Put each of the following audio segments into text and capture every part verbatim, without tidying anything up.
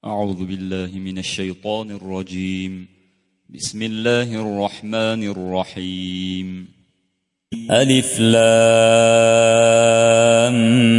أعوذ بالله من الشيطان الرجيم. بسم الله الرحمن الرحيم. ألف لام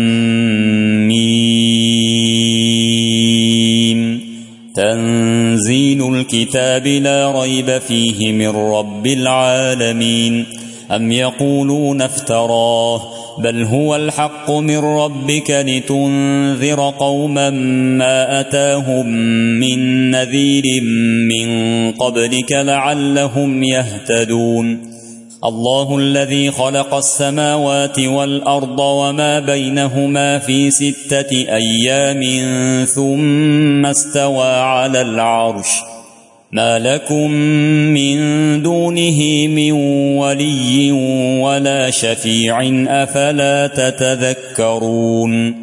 ميم. تنزيل الكتاب لا ريب فيه من رب العالمين. أم يقولون افتراه بل هو الحق من ربك لتنذر قوما ما أتاهم من نذير من قبلك لعلهم يهتدون. الله الذي خلق السماوات والأرض وما بينهما في ستة أيام ثم استوى على العرش. ما لكم من دونه من ولي ولا شفيع أفلا تتذكرون.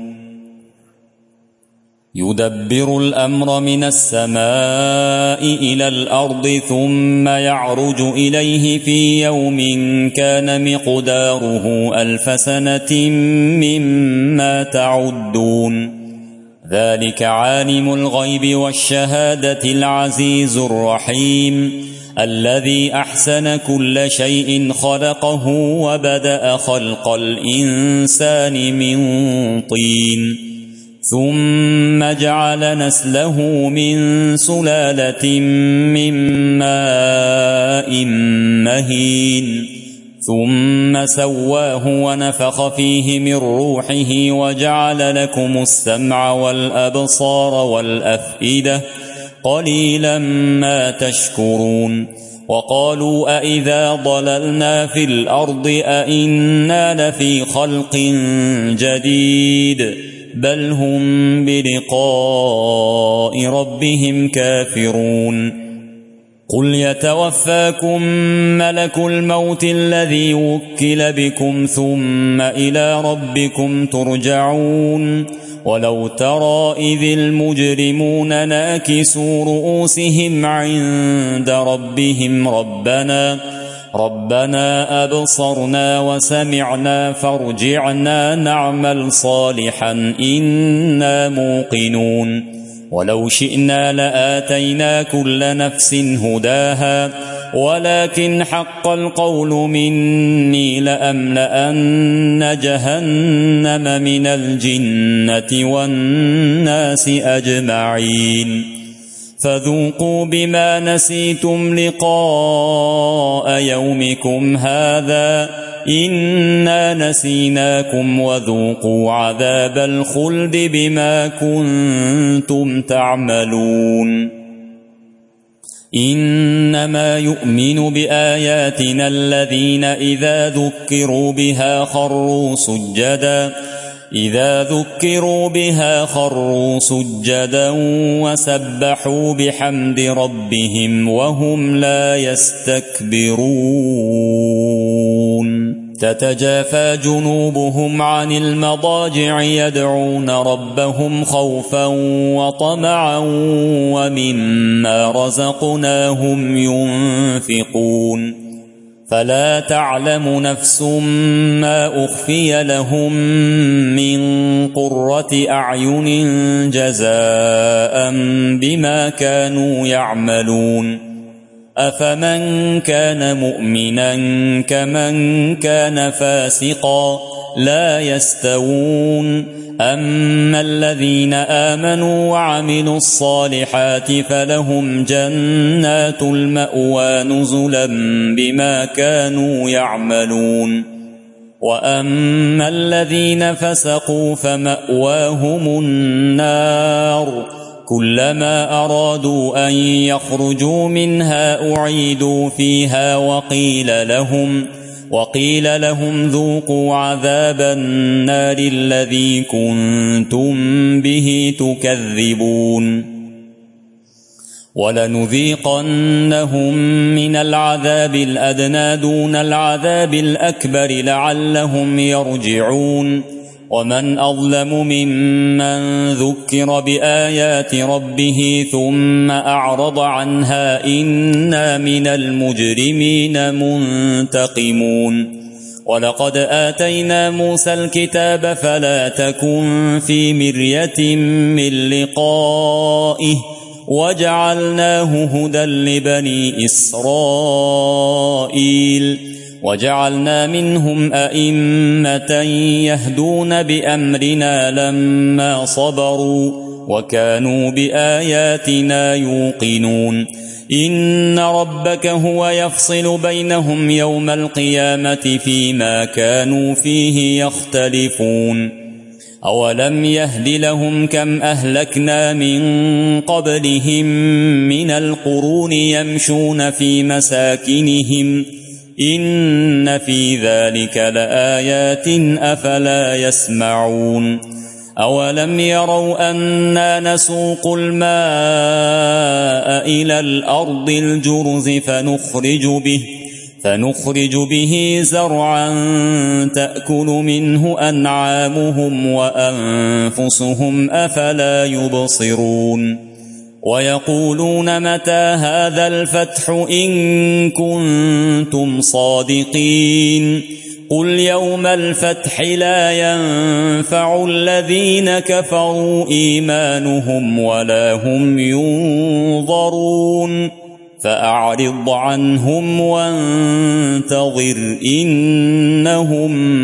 يدبر الأمر من السماء إلى الأرض ثم يعرج إليه في يوم كان مقداره ألف سنة مما تعدون. ذلك عالم الغيب والشهادة العزيز الرحيم الذي أحسن كل شيء خلقه وبدأ خلق الإنسان من طين ثم جعل نسله من سلالة من ماء مهين ثم سواه ونفخ فيه من روحه وجعل لكم السمع والأبصار والأفئدة قليلا ما تشكرون. وقالوا أئذا ضللنا في الأرض أئنا لفي خلق جديد بل هم بلقاء ربهم كافرون. قل يتوفاكم ملك الموت الذي وكل بكم ثم إلى ربكم ترجعون. ولو ترى إذ المجرمون ناكسوا رؤوسهم عند ربهم ربنا ربنا أبصرنا وسمعنا فارجعنا نعمل صالحا إنا موقنون. ولو شئنا لآتينا كل نفس هداها ولكن حق القول مني لأملأن جهنم من الجنة والناس أجمعين. فذوقوا بما نسيتم لقاء يومكم هذا إنا نسيناكم وذوقوا عذاب الخلد بما كنتم تعملون. إنما يؤمن بآياتنا الذين إذا ذكروا بها خروا سجدا إذا ذكروا بها خروا سجدا وسبحوا بحمد ربهم وهم لا يستكبرون. تتجافى جنوبهم عن المضاجع يدعون ربهم خوفا وطمعا ومما رزقناهم ينفقون. فلا تعلم نفس ما أخفي لهم من قرة أعين جزاء بما كانوا يعملون. أفمن كان مؤمنا كمن كان فاسقا لا يستوون. أما الذين آمنوا وعملوا الصالحات فلهم جنات المأوى نزلا بما كانوا يعملون. وأما الذين فسقوا فمأواهم النار كلما أرادوا أن يخرجوا منها أعيدوا فيها وقيل لهم وقيل لهم ذوقوا عذاب النار الذي كنتم به تكذبون. ولنذيقنهم من العذاب الأدنى دون العذاب الأكبر لعلهم يرجعون. ومن أظلم ممن ذكر بآيات ربه ثم أعرض عنها إنا من المجرمين منتقمون. ولقد آتينا موسى الكتاب فلا تكن في مرية من لقائه وجعلناه هدى لبني إسرائيل وجعلنا منهم أئمة يهدون بأمرنا لما صبروا وكانوا بآياتنا يوقنون إن ربك هو يفصل بينهم يوم القيامة فيما كانوا فيه يختلفون أولم يهد لهم كم أهلكنا من قبلهم من القرون يمشون في مساكنهم إن في ذلك لآيات أفلا يسمعون أولم يروا أنا نسوق الماء إلى الأرض الجرز فنخرج به فنخرج به زرعا تأكل منه أنعامهم وأنفسهم أفلا يبصرون ويقولون متى هذا الفتح إن كنتم صادقين قل يوم الفتح لا ينفع الذين كفروا إيمانهم ولا هم ينظرون فأعرض عنهم وانتظر إنهم